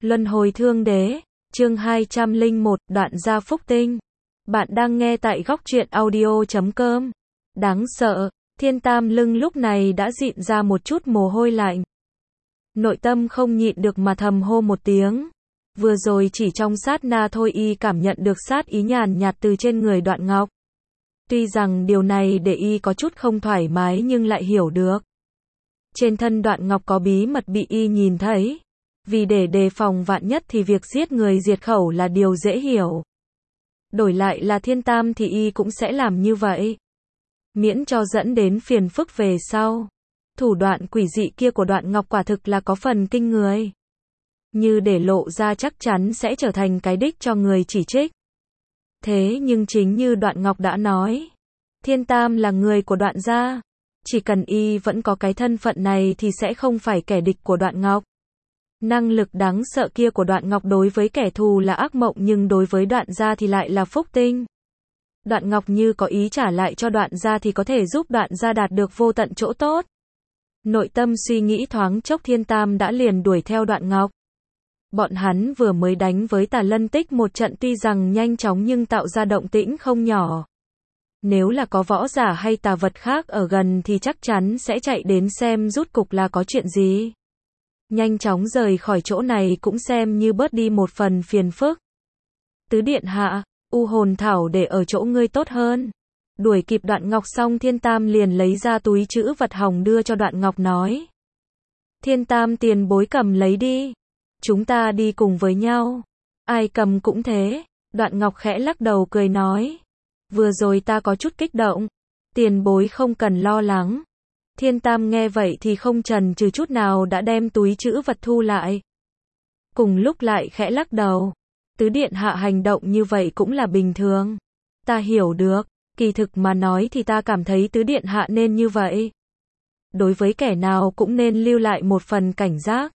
Luân hồi thương đế, chương 201, đoạn gia phúc tinh. Bạn đang nghe tại góc truyện audio.com. Đáng sợ, Thiên Tam lưng lúc này đã dịn ra một chút mồ hôi lạnh. Nội tâm không nhịn được mà thầm hô một tiếng. Vừa rồi chỉ trong sát na thôi y cảm nhận được sát ý nhàn nhạt từ trên người Đoạn Ngọc. Tuy rằng điều này để y có chút không thoải mái nhưng lại hiểu được. Trên thân Đoạn Ngọc có bí mật bị y nhìn thấy. Vì để đề phòng vạn nhất thì việc giết người diệt khẩu là điều dễ hiểu. Đổi lại là Thiên Tam thì y cũng sẽ làm như vậy. Miễn cho dẫn đến phiền phức về sau. Thủ đoạn quỷ dị kia của Đoạn Ngọc quả thực là có phần kinh người. Như để lộ ra chắc chắn sẽ trở thành cái đích cho người chỉ trích. Thế nhưng chính như Đoạn Ngọc đã nói, Thiên Tam là người của Đoạn gia. Chỉ cần y vẫn có cái thân phận này thì sẽ không phải kẻ địch của Đoạn Ngọc. Năng lực đáng sợ kia của Đoạn Ngọc đối với kẻ thù là ác mộng nhưng đối với Đoạn gia thì lại là phúc tinh. Đoạn Ngọc như có ý trả lại cho Đoạn gia thì có thể giúp Đoạn gia đạt được vô tận chỗ tốt. Nội tâm suy nghĩ thoáng chốc Thiên Tam đã liền đuổi theo Đoạn Ngọc. Bọn hắn vừa mới đánh với Tà Lân Tích một trận tuy rằng nhanh chóng nhưng tạo ra động tĩnh không nhỏ. Nếu là có võ giả hay tà vật khác ở gần thì chắc chắn sẽ chạy đến xem rút cục là có chuyện gì. Nhanh chóng rời khỏi chỗ này cũng xem như bớt đi một phần phiền phức. Tứ điện hạ, u hồn thảo để ở chỗ ngươi tốt hơn. Đuổi kịp Đoạn Ngọc xong Thiên Tam liền lấy ra túi trữ vật hồng đưa cho Đoạn Ngọc nói. Thiên Tam tiền bối cầm lấy đi. Chúng ta đi cùng với nhau. Ai cầm cũng thế. Đoạn Ngọc khẽ lắc đầu cười nói. Vừa rồi ta có chút kích động. Tiền bối không cần lo lắng. Thiên Tam nghe vậy thì không chần chừ chút nào đã đem túi trữ vật thu lại. Cùng lúc lại khẽ lắc đầu. Tứ điện hạ hành động như vậy cũng là bình thường. Ta hiểu được. Kỳ thực mà nói thì ta cảm thấy tứ điện hạ nên như vậy. Đối với kẻ nào cũng nên lưu lại một phần cảnh giác.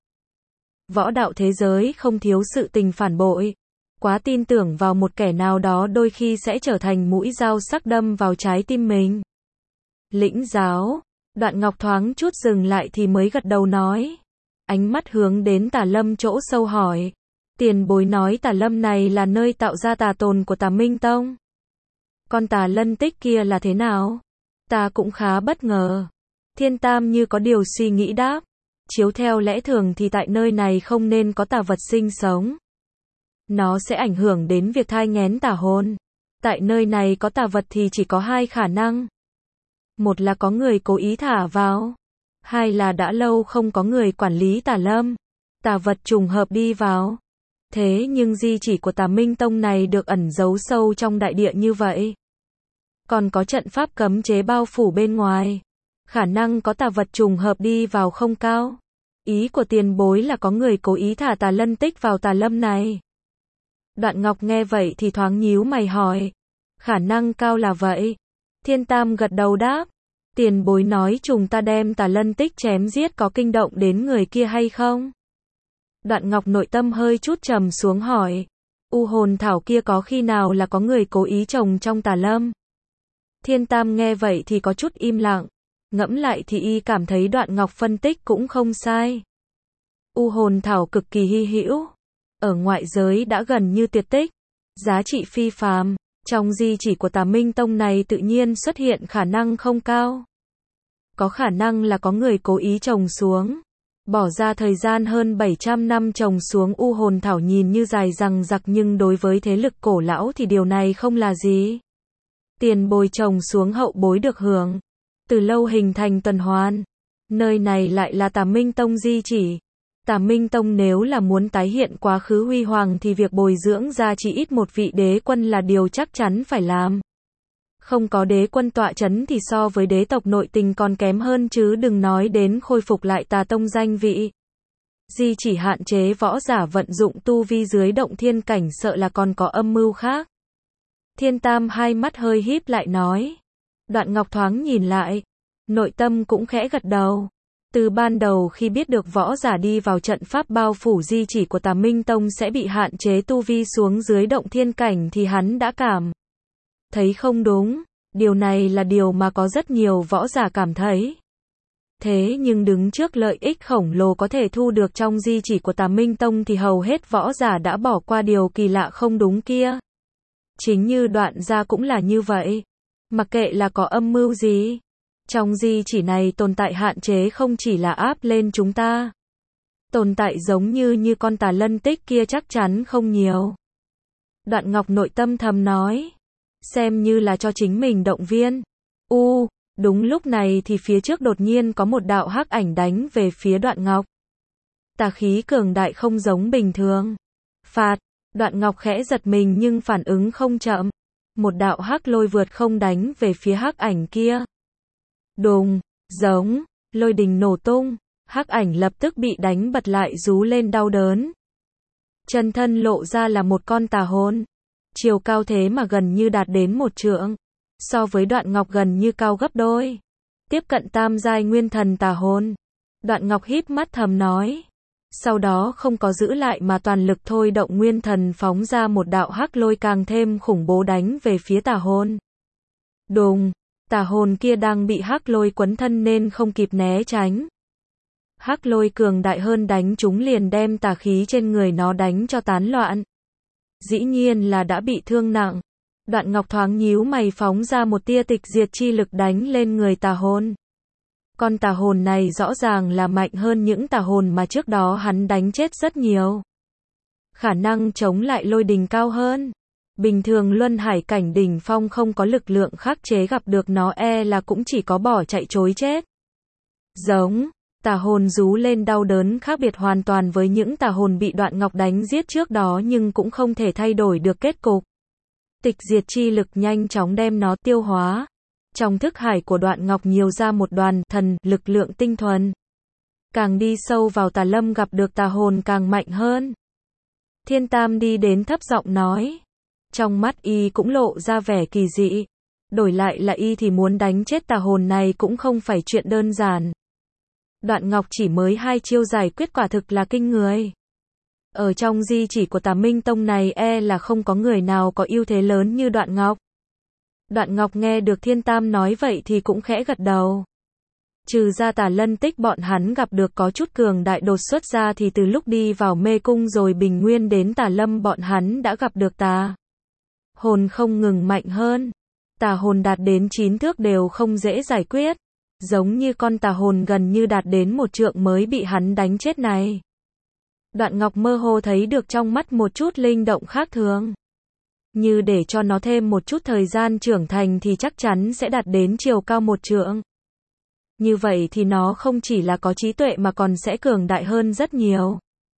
Võ đạo thế giới không thiếu sự tình phản bội. Quá tin tưởng vào một kẻ nào đó đôi khi sẽ trở thành mũi dao sắc đâm vào trái tim mình. Lĩnh giáo. Đoạn Ngọc thoáng chút dừng lại thì mới gật đầu nói. Ánh mắt hướng đến Tà Lâm chỗ sâu hỏi. Tiền bối nói Tà Lâm này là nơi tạo ra tà tồn của Tà Minh Tông. Con Tà Lân Tích kia là thế nào? Ta cũng khá bất ngờ. Thiên Tam như có điều suy nghĩ đáp. Chiếu theo lẽ thường thì tại nơi này không nên có tà vật sinh sống. Nó sẽ ảnh hưởng đến việc thai nghén tà hồn. Tại nơi này có tà vật thì chỉ có hai khả năng. Một là có người cố ý thả vào. Hai là đã lâu không có người quản lý Tà Lâm. Tà vật trùng hợp đi vào. Thế nhưng di chỉ của Tà Minh Tông này được ẩn giấu sâu trong đại địa như vậy. Còn có trận pháp cấm chế bao phủ bên ngoài. Khả năng có tà vật trùng hợp đi vào không cao. Ý của tiền bối là có người cố ý thả Tà Lân Tích vào Tà Lâm này. Đoạn Ngọc nghe vậy thì thoáng nhíu mày hỏi. Khả năng cao là vậy. Thiên Tam gật đầu đáp. Tiền bối nói chúng ta đem Tà Lân Tích chém giết có kinh động đến người kia hay không? Đoạn Ngọc nội tâm hơi chút trầm xuống hỏi. U hồn thảo kia có khi nào là có người cố ý trồng trong Tà Lâm? Thiên Tam nghe vậy thì có chút im lặng. Ngẫm lại thì y cảm thấy Đoạn Ngọc phân tích cũng không sai. U hồn thảo cực kỳ hy hữu. Ở ngoại giới đã gần như tuyệt tích. Giá trị phi phàm. Trong di chỉ của Tà Minh Tông này tự nhiên xuất hiện khả năng không cao. Có khả năng là có người cố ý trồng xuống. Bỏ ra thời gian hơn 700 năm trồng xuống u hồn thảo nhìn như dài dằng dặc nhưng đối với thế lực cổ lão thì điều này không là gì. Tiền bồi trồng xuống hậu bối được hưởng. Từ lâu hình thành tuần hoàn. Nơi này lại là Tà Minh Tông di chỉ. Tà Minh Tông nếu là muốn tái hiện quá khứ huy hoàng thì việc bồi dưỡng ra chỉ ít một vị đế quân là điều chắc chắn phải làm. Không có đế quân tọa chấn thì so với đế tộc nội tình còn kém hơn chứ đừng nói đến khôi phục lại Tà Tông danh vị. Di chỉ hạn chế võ giả vận dụng tu vi dưới động thiên cảnh sợ là còn có âm mưu khác. Thiên Tam hai mắt hơi híp lại nói. Đoạn Ngọc thoáng nhìn lại. Nội tâm cũng khẽ gật đầu. Từ ban đầu khi biết được võ giả đi vào trận pháp bao phủ di chỉ của Tà Minh Tông sẽ bị hạn chế tu vi xuống dưới động thiên cảnh thì hắn đã cảm thấy không đúng. Điều này là điều mà có rất nhiều võ giả cảm thấy. Thế nhưng đứng trước lợi ích khổng lồ có thể thu được trong di chỉ của Tà Minh Tông thì hầu hết võ giả đã bỏ qua điều kỳ lạ không đúng kia. Chính như Đoạn Gia cũng là như vậy. Mặc kệ là có âm mưu gì, trong di chỉ này tồn tại hạn chế không chỉ là áp lên chúng ta. Tồn tại giống như con Tà Lân Tích kia chắc chắn không nhiều. Đoạn Ngọc nội tâm thầm nói. Xem như là cho chính mình động viên. Đúng lúc này thì phía trước đột nhiên có một đạo hắc ảnh đánh về phía Đoạn Ngọc. Tà khí cường đại không giống bình thường. Phạt, Đoạn Ngọc khẽ giật mình nhưng phản ứng không chậm. Một đạo hắc lôi vượt không đánh về phía hắc ảnh kia. Đùng, giống, lôi đình nổ tung, hắc ảnh lập tức bị đánh bật lại rú lên đau đớn. Chân thân lộ ra là một con tà hồn. Chiều cao thế mà gần như đạt đến 1 trượng. So với Đoạn Ngọc gần như cao gấp đôi. Tiếp cận tam giai nguyên thần tà hồn. Đoạn Ngọc híp mắt thầm nói. Sau đó không có giữ lại mà toàn lực thôi động nguyên thần phóng ra một đạo hắc lôi càng thêm khủng bố đánh về phía tà hồn. Đùng, tà hồn kia đang bị hắc lôi quấn thân nên không kịp né tránh. Hắc lôi cường đại hơn đánh chúng liền đem tà khí trên người nó đánh cho tán loạn. Dĩ nhiên là đã bị thương nặng. Đoạn Ngọc thoáng nhíu mày phóng ra một tia tịch diệt chi lực đánh lên người tà hồn. Con tà hồn này rõ ràng là mạnh hơn những tà hồn mà trước đó hắn đánh chết rất nhiều. Khả năng chống lại lôi đình cao hơn. Bình thường luân hải cảnh đỉnh phong không có lực lượng khắc chế gặp được nó là cũng chỉ có bỏ chạy trối chết. Giống, tà hồn rú lên đau đớn khác biệt hoàn toàn với những tà hồn bị Đoạn Ngọc đánh giết trước đó nhưng cũng không thể thay đổi được kết cục. Tịch diệt chi lực nhanh chóng đem nó tiêu hóa. Trong thức hải của Đoạn Ngọc nhiều ra một đoàn thần lực lượng tinh thuần. Càng đi sâu vào tà lâm gặp được tà hồn càng mạnh hơn. Thiên Tam đi đến thấp giọng nói. Trong mắt y cũng lộ ra vẻ kỳ dị. Đổi lại là y thì muốn đánh chết tà hồn này cũng không phải chuyện đơn giản. Đoạn Ngọc chỉ mới 2 chiêu giải quyết quả thực là kinh người. Ở trong di chỉ của Tà Minh Tông này là không có người nào có ưu thế lớn như Đoạn Ngọc. Đoạn Ngọc nghe được Thiên Tam nói vậy thì cũng khẽ gật đầu. Trừ ra Tà Lân Tích bọn hắn gặp được có chút cường đại đột xuất ra thì từ lúc đi vào mê cung rồi bình nguyên đến Tà Lâm bọn hắn đã gặp được tà hồn không ngừng mạnh hơn. Tà hồn đạt đến 9 thước đều không dễ giải quyết. Giống như con tà hồn gần như đạt đến 1 trượng mới bị hắn đánh chết này. Đoạn Ngọc mơ hồ thấy được trong mắt một chút linh động khác thường. Như để cho nó thêm một chút thời gian trưởng thành thì chắc chắn sẽ đạt đến chiều cao 1 trượng. Như vậy thì nó không chỉ là có trí tuệ mà còn sẽ cường đại hơn rất nhiều.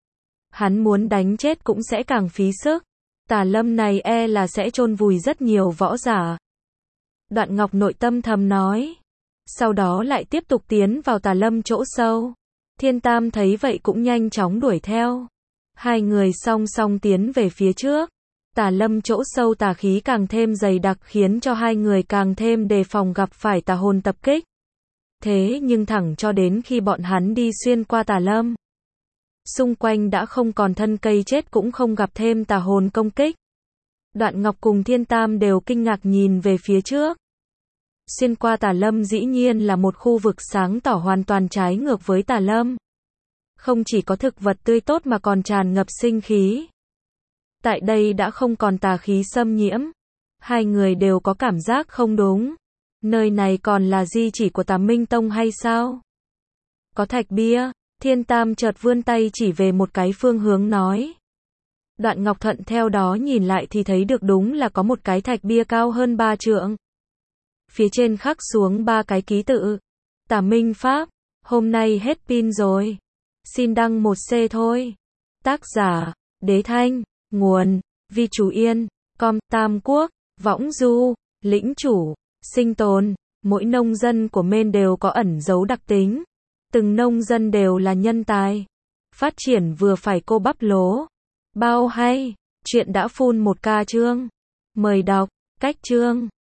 Hắn muốn đánh chết cũng sẽ càng phí sức. Tà lâm này là sẽ chôn vùi rất nhiều võ giả. Đoạn Ngọc nội tâm thầm nói. Sau đó lại tiếp tục tiến vào tà lâm chỗ sâu. Thiên Tam thấy vậy cũng nhanh chóng đuổi theo. Hai người song song tiến về phía trước. Tà lâm chỗ sâu tà khí càng thêm dày đặc khiến cho hai người càng thêm đề phòng gặp phải tà hồn tập kích. Thế nhưng thẳng cho đến khi bọn hắn đi xuyên qua tà lâm, xung quanh đã không còn thân cây chết cũng không gặp thêm tà hồn công kích. Đoạn Ngọc cùng Thiên Tam đều kinh ngạc nhìn về phía trước. Xuyên qua tà lâm dĩ nhiên là một khu vực sáng tỏ hoàn toàn trái ngược với tà lâm. Không chỉ có thực vật tươi tốt mà còn tràn ngập sinh khí. Tại đây đã không còn tà khí xâm nhiễm. Hai người đều có cảm giác không đúng. Nơi này còn là di chỉ của Tà Minh Tông hay sao? Có thạch bia. Thiên Tam chợt vươn tay chỉ về một cái phương hướng nói. Đoạn Ngọc thuận theo đó nhìn lại thì thấy được đúng là có một cái thạch bia cao hơn 3 trượng. Phía trên khắc xuống 3 cái ký tự. Tà Minh Pháp. Hôm nay hết pin rồi. Xin đăng 1C thôi. Tác giả. Đế Thanh. Nguồn. Vi Chú Yên. Com. Tam Quốc. Võng Du. Lĩnh Chủ. Sinh tồn. Mỗi nông dân của Mên đều có ẩn dấu đặc tính. Từng nông dân đều là nhân tài. Phát triển vừa phải cô bắp lố. Bao hay. Chuyện đã full 1K chương. Mời đọc. Cách chương.